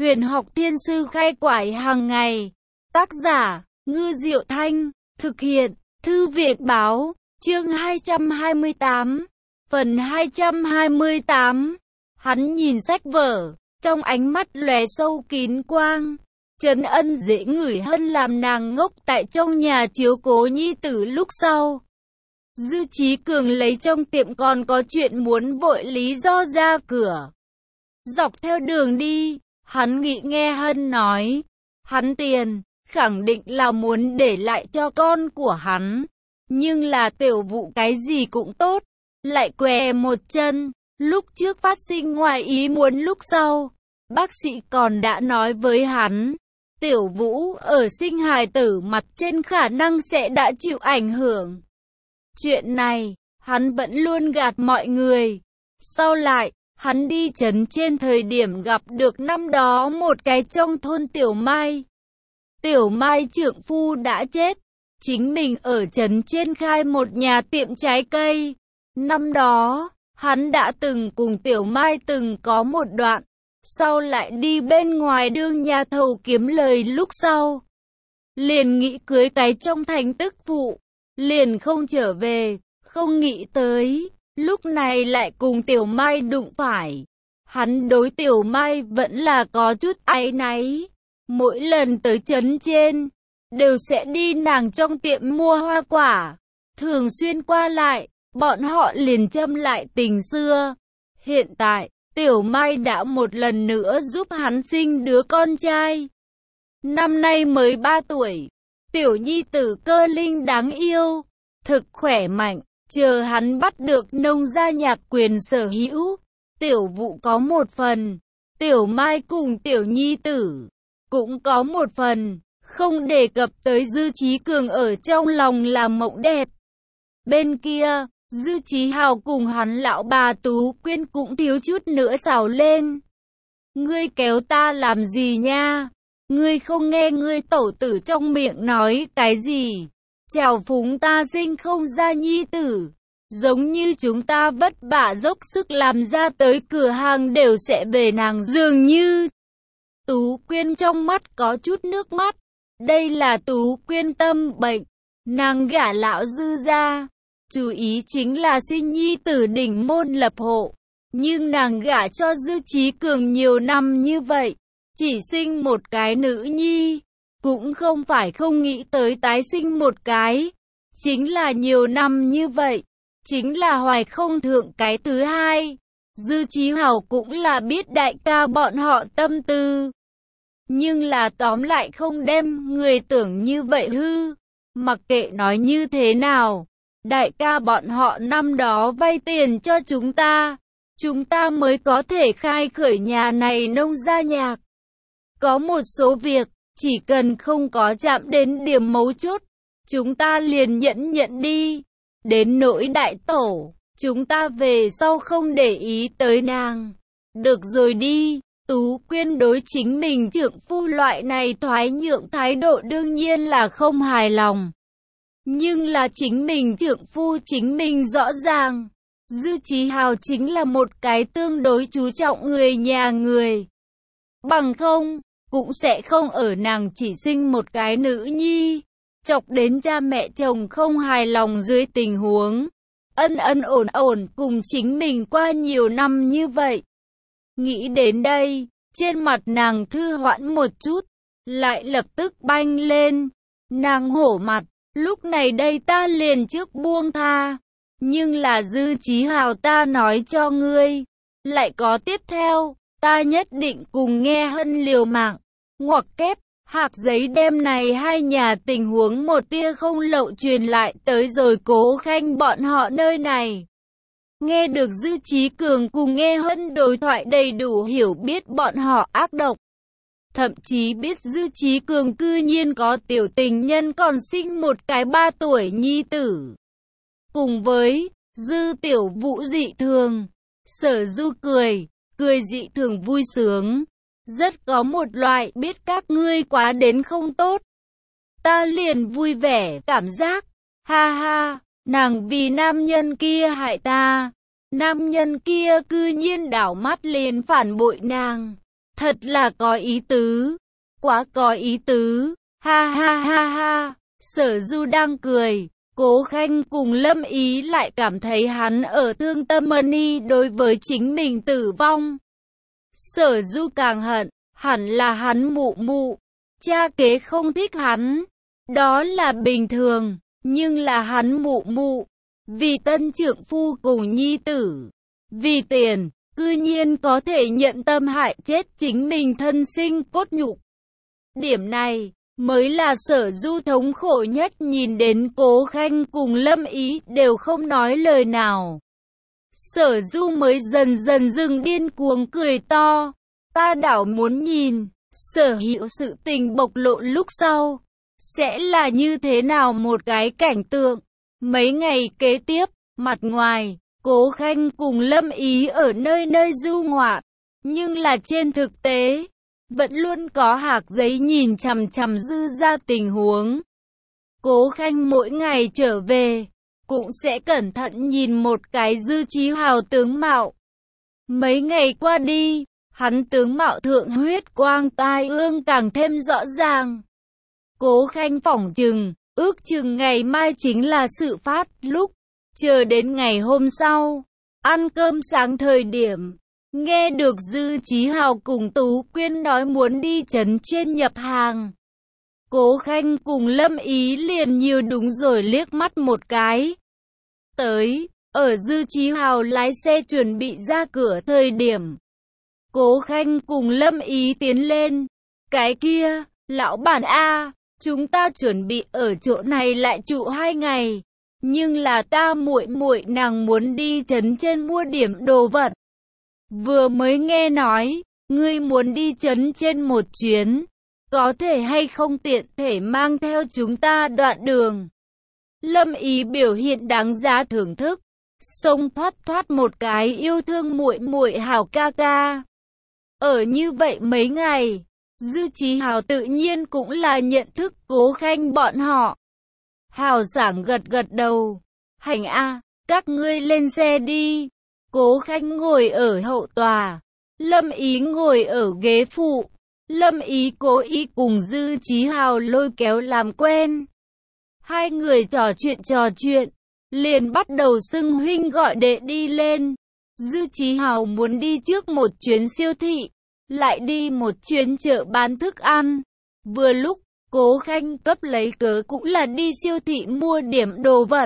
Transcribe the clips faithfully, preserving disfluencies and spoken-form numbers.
Huyền học thiên sư khai quải hàng ngày. Tác giả, Ngư Diệu Thanh. Thực hiện, Thư viện Báo. Chương hai trăm hai mươi tám. Phần hai trăm hai mươi tám. Hắn nhìn sách vở, trong ánh mắt lóe sâu kín quang. Trấn Ân dễ ngửi hơn làm nàng ngốc tại trong nhà chiếu cố nhi tử lúc sau. Dư Chí Cường lấy trong tiệm còn có chuyện muốn vội lý do ra cửa. Dọc theo đường đi, hắn nghĩ nghe Hân nói, hắn tiền, khẳng định là muốn để lại cho con của hắn. Nhưng là Tiểu Vũ cái gì cũng tốt, lại què một chân, lúc trước phát sinh ngoài ý muốn lúc sau. Bác sĩ còn đã nói với hắn, Tiểu Vũ ở sinh hài tử mặt trên khả năng sẽ đã chịu ảnh hưởng. Chuyện này, hắn vẫn luôn gạt mọi người. Sau lại, hắn đi trấn trên thời điểm gặp được năm đó một cái trong thôn Tiểu Mai. Tiểu Mai trượng phu đã chết, chính mình ở trấn trên khai một nhà tiệm trái cây. Năm đó, hắn đã từng cùng Tiểu Mai từng có một đoạn, sau lại đi bên ngoài đương nhà thầu kiếm lời lúc sau. Liền nghĩ cưới cái trong thành tức phụ, liền không trở về, không nghĩ tới, lúc này lại cùng Tiểu Mai đụng phải. Hắn đối Tiểu Mai vẫn là có chút áy náy. Mỗi lần tới trấn trên, đều sẽ đi nàng trong tiệm mua hoa quả. Thường xuyên qua lại, bọn họ liền châm lại tình xưa. Hiện tại, Tiểu Mai đã một lần nữa giúp hắn sinh đứa con trai. Năm nay mới ba tuổi, tiểu nhi tử Cơ Linh đáng yêu, thực khỏe mạnh, chờ hắn bắt được nông gia nhạc quyền sở hữu. Tiểu Vũ có một phần, Tiểu Mai cùng tiểu nhi tử cũng có một phần, không đề cập tới Dư Chí Cường ở trong lòng là mộng đẹp. Bên kia, Dư Chí Hào cùng hắn lão bà Tú Quyên cũng thiếu chút nữa xảo lên. Ngươi kéo ta làm gì nha? Ngươi không nghe ngươi tẩu tử trong miệng nói cái gì? Chào phúng ta sinh không ra nhi tử. Giống như chúng ta vất vả dốc sức làm ra tới cửa hàng đều sẽ về nàng dường như. Tú Quyên trong mắt có chút nước mắt. Đây là Tú Quyên tâm bệnh. Nàng gả lão Dư ra, chú ý chính là sinh nhi tử đỉnh môn lập hộ. Nhưng nàng gả cho Dư Chí Cường nhiều năm như vậy, chỉ sinh một cái nữ nhi, cũng không phải không nghĩ tới tái sinh một cái. Chính là nhiều năm như vậy, chính là hoài không thượng cái thứ hai. Dư Chí Hào cũng là biết đại ca bọn họ tâm tư. Nhưng là tóm lại không đem người tưởng như vậy hư. Mặc kệ nói như thế nào, đại ca bọn họ năm đó vay tiền cho chúng ta, chúng ta mới có thể khai khởi nhà này nông gia nhạc. Có một số việc, chỉ cần không có chạm đến điểm mấu chốt, chúng ta liền nhẫn nhẫn đi. Đến nỗi đại tổ, chúng ta về sau không để ý tới nàng. Được rồi đi. Tú Quyên đối chính mình trượng phu loại này thoái nhượng thái độ đương nhiên là không hài lòng. Nhưng là chính mình trượng phu chính mình rõ ràng. Dư Chí Hào chính là một cái tương đối chú trọng người nhà người. Bằng không, cũng sẽ không ở nàng chỉ sinh một cái nữ nhi, chọc đến cha mẹ chồng không hài lòng dưới tình huống. Ân ân ổn ổn cùng chính mình qua nhiều năm như vậy. Nghĩ đến đây, trên mặt nàng thư hoãn một chút, lại lập tức banh lên. Nàng hổ mặt, lúc này đây ta liền trước buông tha. Nhưng là Dư Chí Hào ta nói cho ngươi, lại có tiếp theo, ta nhất định cùng nghe Hân liều mạng. Ngoặc kép, hạc giấy đem này hai nhà tình huống một tia không lậu truyền lại tới rồi Cố Khanh bọn họ nơi này. Nghe được Dư Chí Cường cùng nghe Hân đối thoại đầy đủ hiểu biết bọn họ ác độc. Thậm chí biết Dư Chí Cường cư nhiên có tiểu tình nhân còn sinh một cái ba tuổi nhi tử. Cùng với Dư Tiểu Vũ dị thường, Sở Du cười, cười dị thường vui sướng. Rất có một loại biết các ngươi quá đến không tốt. Ta liền vui vẻ cảm giác, ha ha. Nàng vì nam nhân kia hại ta, nam nhân kia cư nhiên đảo mắt liền phản bội nàng. Thật là có ý tứ. Quá có ý tứ. Ha ha ha ha. Sở Du đang cười. Cố Khanh cùng Lâm Ý lại cảm thấy hắn ở thương tâm mani đối với chính mình tử vong. Sở Du càng hận, hẳn là hắn mụ mụ. Cha kế không thích hắn. Đó là bình thường, nhưng là hắn mụ mụ. Vì tân trượng phu cùng nhi tử. Vì tiền, cư nhiên có thể nhận tâm hại chết chính mình thân sinh cốt nhục. Điểm này mới là Sở Du thống khổ nhất, nhìn đến Cố Khanh cùng Lâm Ý đều không nói lời nào. Sở Du mới dần dần dừng điên cuồng cười to. Ta đảo muốn nhìn, sở hữu sự tình bộc lộ lúc sau, sẽ là như thế nào một cái cảnh tượng. Mấy ngày kế tiếp, mặt ngoài, Cố Khanh cùng Lâm Ý ở nơi nơi du ngoạn, nhưng là trên thực tế, vẫn luôn có hạc giấy nhìn chằm chằm Dư ra tình huống. Cố Khanh mỗi ngày trở về, cũng sẽ cẩn thận nhìn một cái Dư Chí Hào tướng mạo. Mấy ngày qua đi, hắn tướng mạo thượng huyết quang tai ương càng thêm rõ ràng. Cố Khanh phỏng chừng, ước chừng ngày mai chính là sự phát lúc. Chờ đến ngày hôm sau, ăn cơm sáng thời điểm, nghe được Dư Chí Hào cùng Tú Quyên nói muốn đi trấn trên nhập hàng. Cố Khanh cùng Lâm Ý liền nhiều đúng rồi liếc mắt một cái. Tới, ở Dư Chí Hào lái xe chuẩn bị ra cửa thời điểm, Cố Khanh cùng Lâm Ý tiến lên. Cái kia, lão bản A, chúng ta chuẩn bị ở chỗ này lại trụ hai ngày. Nhưng là ta muội muội nàng muốn đi trấn trên mua điểm đồ vật. Vừa mới nghe nói, ngươi muốn đi trấn trên một chuyến. Có thể hay không tiện thể mang theo chúng ta đoạn đường. Lâm Ý biểu hiện đáng giá thưởng thức. Xông thoát thoát một cái yêu thương muội muội hảo ca ca. Ở như vậy mấy ngày, Dư Chí Hào tự nhiên cũng là nhận thức Cố Khanh bọn họ. Hào sảng gật gật đầu. Hành a, các ngươi lên xe đi. Cố Khanh ngồi ở hậu tòa, Lâm Ý ngồi ở ghế phụ. Lâm Ý cố ý cùng Dư Chí Hào lôi kéo làm quen. Hai người trò chuyện trò chuyện, liền bắt đầu xưng huynh gọi đệ đi lên. Dư Chí Hào muốn đi trước một chuyến siêu thị, lại đi một chuyến chợ bán thức ăn. Vừa lúc, Cố Khanh cấp lấy cớ cũng là đi siêu thị mua điểm đồ vật.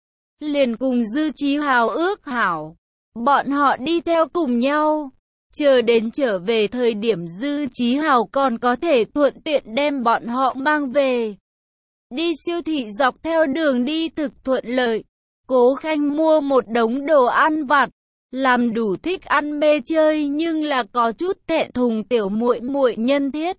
Liền cùng Dư Chí Hào ước hảo, bọn họ đi theo cùng nhau. Chờ đến trở về thời điểm Dư Chí Hào còn có thể thuận tiện đem bọn họ mang về. Đi siêu thị dọc theo đường đi thực thuận lợi. Cố Khanh mua một đống đồ ăn vặt, làm đủ thích ăn mê chơi nhưng là có chút thẹn thùng tiểu muội muội nhân thiết.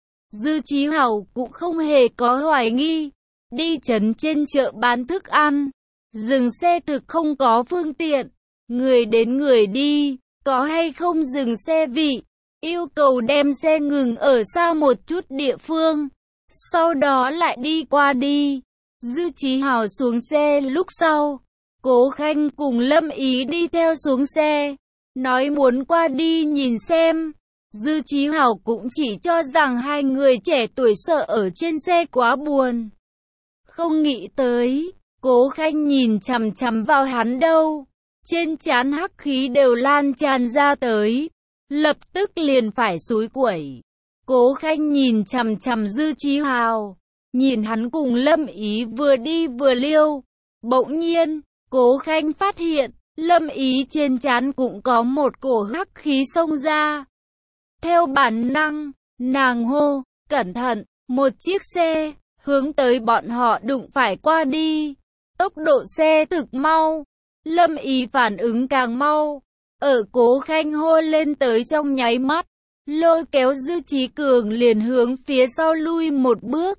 Dư Chí Hào cũng không hề có hoài nghi, đi trấn trên chợ bán thức ăn, dừng xe thực không có phương tiện, người đến người đi, có hay không dừng xe vị, yêu cầu đem xe ngừng ở xa một chút địa phương, sau đó lại đi qua đi. Dư Chí Hào xuống xe lúc sau, Cố Khanh cùng Lâm Ý đi theo xuống xe, nói muốn qua đi nhìn xem. Dư Chí Hào cũng chỉ cho rằng hai người trẻ tuổi sợ ở trên xe quá buồn. Không nghĩ tới, Cố Khanh nhìn chằm chằm vào hắn đâu. Trên trán hắc khí đều lan tràn ra tới. Lập tức liền phải xúi quẩy. Cố Khanh nhìn chằm chằm Dư Chí Hào. Nhìn hắn cùng Lâm Ý vừa đi vừa liêu. Bỗng nhiên, Cố Khanh phát hiện, Lâm Ý trên trán cũng có một cổ hắc khí xông ra. Theo bản năng, nàng hô, cẩn thận, một chiếc xe, hướng tới bọn họ đụng phải qua đi. Tốc độ xe thực mau, Lâm Ý phản ứng càng mau. Ở Cố Khanh hô lên tới trong nháy mắt, lôi kéo Dư Chí Cường liền hướng phía sau lui một bước.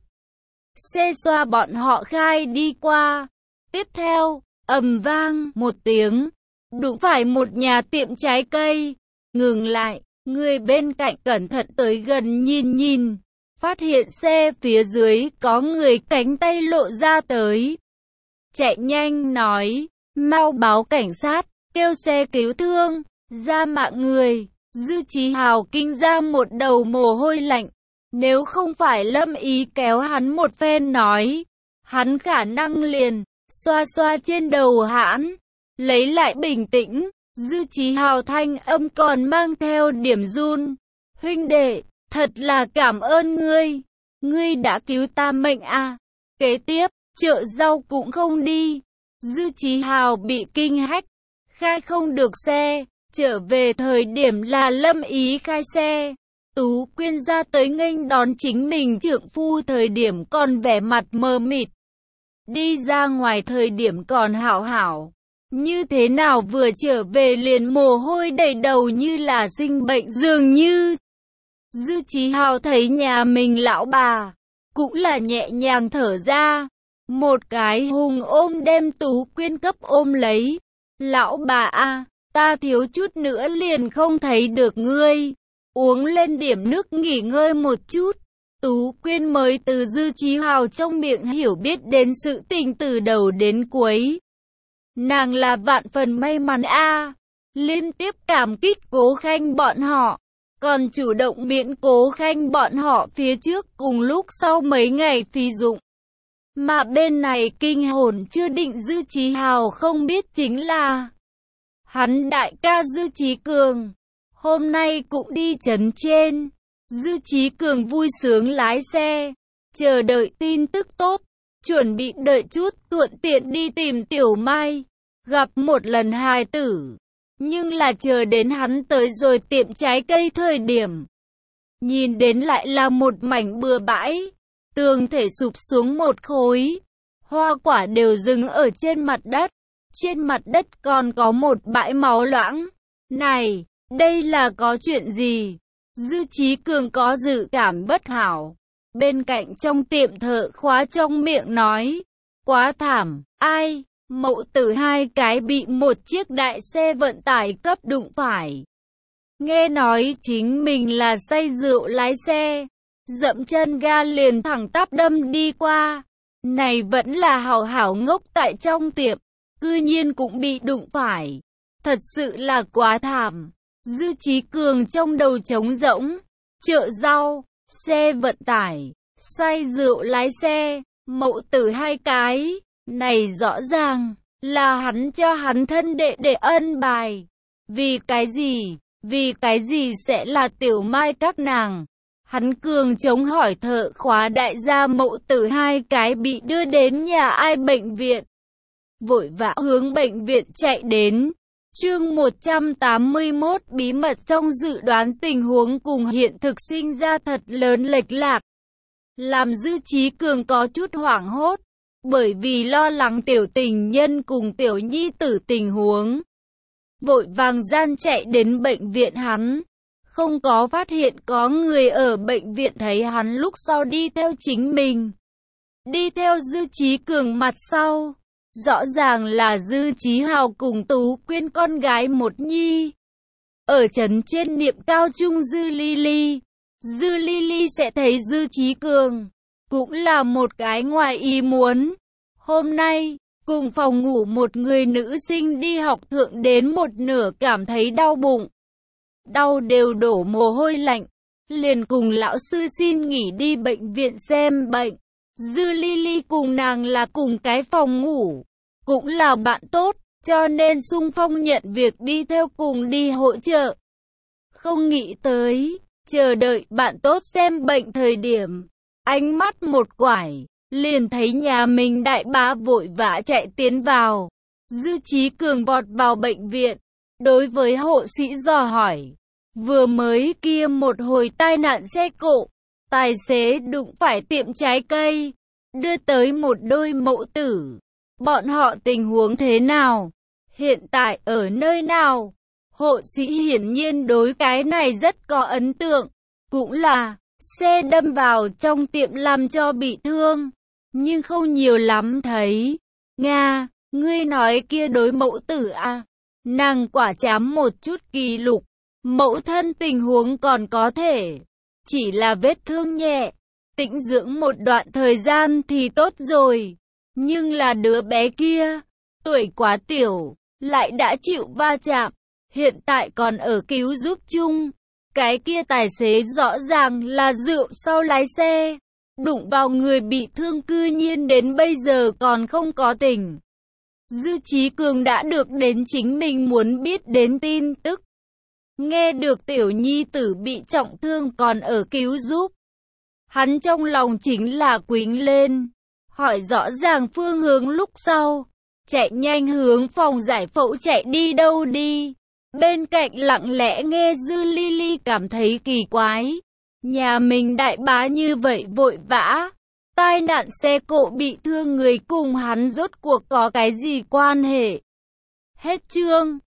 Xe xoa bọn họ khai đi qua. Tiếp theo, ầm vang một tiếng, đụng phải một nhà tiệm trái cây. Ngừng lại, người bên cạnh cẩn thận tới gần nhìn nhìn, phát hiện xe phía dưới có người cánh tay lộ ra tới. Chạy nhanh nói, mau báo cảnh sát, kêu xe cứu thương, ra mạng người. Dư Chí Hào kinh ra một đầu mồ hôi lạnh. Nếu không phải Lâm Ý kéo hắn một phen nói, hắn khả năng liền xoa xoa trên đầu hãn, lấy lại bình tĩnh. Dư Chí Hào thanh âm còn mang theo điểm run. Huynh đệ, thật là cảm ơn ngươi. Ngươi đã cứu ta mệnh à. Kế tiếp, chợ rau cũng không đi. Dư Chí Hào bị kinh hách, khai không được xe. Trở về thời điểm là Lâm Ý khai xe. Tú Quyên ra tới nghênh đón chính mình trượng phu thời điểm còn vẻ mặt mờ mịt. Đi ra ngoài thời điểm còn hảo hảo. Như thế nào vừa trở về liền mồ hôi đầy đầu như là sinh bệnh dường như. Dư Chí Hào thấy nhà mình lão bà, cũng là nhẹ nhàng thở ra. Một cái hùng ôm đem Tú Quyên cấp ôm lấy. Lão bà a, ta thiếu chút nữa liền không thấy được ngươi. Uống lên điểm nước nghỉ ngơi một chút. Tú Quyên mới từ Dư Chí Hào trong miệng hiểu biết đến sự tình từ đầu đến cuối. Nàng là vạn phần may mắn a, liên tiếp cảm kích Cố Khanh bọn họ, còn chủ động miễn Cố Khanh bọn họ phía trước cùng lúc sau mấy ngày phí dụng. Mà bên này kinh hồn chưa định Dư Chí Hào không biết chính là hắn đại ca Dư Chí Cường, hôm nay cũng đi trấn trên. Dư Chí Cường vui sướng lái xe, chờ đợi tin tức tốt, chuẩn bị đợi chút thuận tiện đi tìm Tiểu Mai, gặp một lần hài tử. Nhưng là chờ đến hắn tới rồi tiệm trái cây thời điểm, nhìn đến lại là một mảnh bừa bãi, tường thể sụp xuống một khối, hoa quả đều dừng ở trên mặt đất, trên mặt đất còn có một bãi máu loãng. Này, đây là có chuyện gì? Dư Chí Cường có dự cảm bất hảo. Bên cạnh trong tiệm thợ khóa trong miệng nói, quá thảm, ai? Mậu tử hai cái bị một chiếc đại xe vận tải cấp đụng phải. Nghe nói chính mình là say rượu lái xe, dậm chân ga liền thẳng tắp đâm đi qua. Này vẫn là hảo hảo ngốc tại trong tiệm, cư nhiên cũng bị đụng phải. Thật sự là quá thảm. Dư Chí Cường trong đầu trống rỗng, chợ rau, xe vận tải, say rượu lái xe, mậu tử hai cái, này rõ ràng là hắn cho hắn thân đệ để ân bài. Vì cái gì? Vì cái gì sẽ là Tiểu Mai các nàng? Hắn cường chống hỏi thợ khóa đại gia mậu tử hai cái bị đưa đến nhà ai bệnh viện. Vội vã hướng bệnh viện chạy đến. Chương một trăm tám mươi mốt bí mật trong dự đoán tình huống cùng hiện thực sinh ra thật lớn lệch lạc. Làm Dư Chí Cường có chút hoảng hốt, bởi vì lo lắng tiểu tình nhân cùng tiểu nhi tử tình huống. Vội vàng gian chạy đến bệnh viện hắn, không có phát hiện có người ở bệnh viện thấy hắn lúc sau đi theo chính mình. Đi theo Dư Chí Cường mặt sau. Rõ ràng là Dư Chí Hào cùng Tú Quyên con gái một nhi. Ở trấn trên niệm cao trung Dư Ly Ly, Dư Ly Ly sẽ thấy Dư Chí Cường, cũng là một cái ngoài ý muốn. Hôm nay, cùng phòng ngủ một người nữ sinh đi học thượng đến một nửa cảm thấy đau bụng. Đau đều đổ mồ hôi lạnh, liền cùng lão sư xin nghỉ đi bệnh viện xem bệnh. Dư Ly Ly cùng nàng là cùng cái phòng ngủ, cũng là bạn tốt, cho nên xung phong nhận việc đi theo cùng đi hỗ trợ. Không nghĩ tới, chờ đợi bạn tốt xem bệnh thời điểm, ánh mắt một quải, liền thấy nhà mình đại bá vội vã chạy tiến vào. Dư Chí Cường vọt vào bệnh viện, đối với hộ sĩ dò hỏi, vừa mới kia một hồi tai nạn xe cộ, tài xế đụng phải tiệm trái cây, đưa tới một đôi mẫu tử. Bọn họ tình huống thế nào? Hiện tại ở nơi nào? Hộ sĩ hiển nhiên đối cái này rất có ấn tượng. Cũng là, xe đâm vào trong tiệm làm cho bị thương. Nhưng không nhiều lắm thấy. Nga, ngươi nói kia đối mẫu tử à? Nàng quả chám một chút kỳ lục. Mẫu thân tình huống còn có thể. Chỉ là vết thương nhẹ. Tĩnh dưỡng một đoạn thời gian thì tốt rồi. Nhưng là đứa bé kia, tuổi quá tiểu, lại đã chịu va chạm, hiện tại còn ở cứu giúp chung. Cái kia tài xế rõ ràng là rượu sau lái xe, đụng vào người bị thương cư nhiên đến bây giờ còn không có tỉnh. Dư Chí Cường đã được đến chính mình muốn biết đến tin tức. Nghe được tiểu nhi tử bị trọng thương còn ở cứu giúp. Hắn trong lòng chính là quĩnh lên, hỏi rõ ràng phương hướng lúc sau. Chạy nhanh hướng phòng giải phẫu chạy đi đâu đi. Bên cạnh lặng lẽ nghe Dư Ly Ly cảm thấy kỳ quái. Nhà mình đại bá như vậy vội vã. Tai nạn xe cộ bị thương người cùng hắn rốt cuộc có cái gì quan hệ. Hết chương.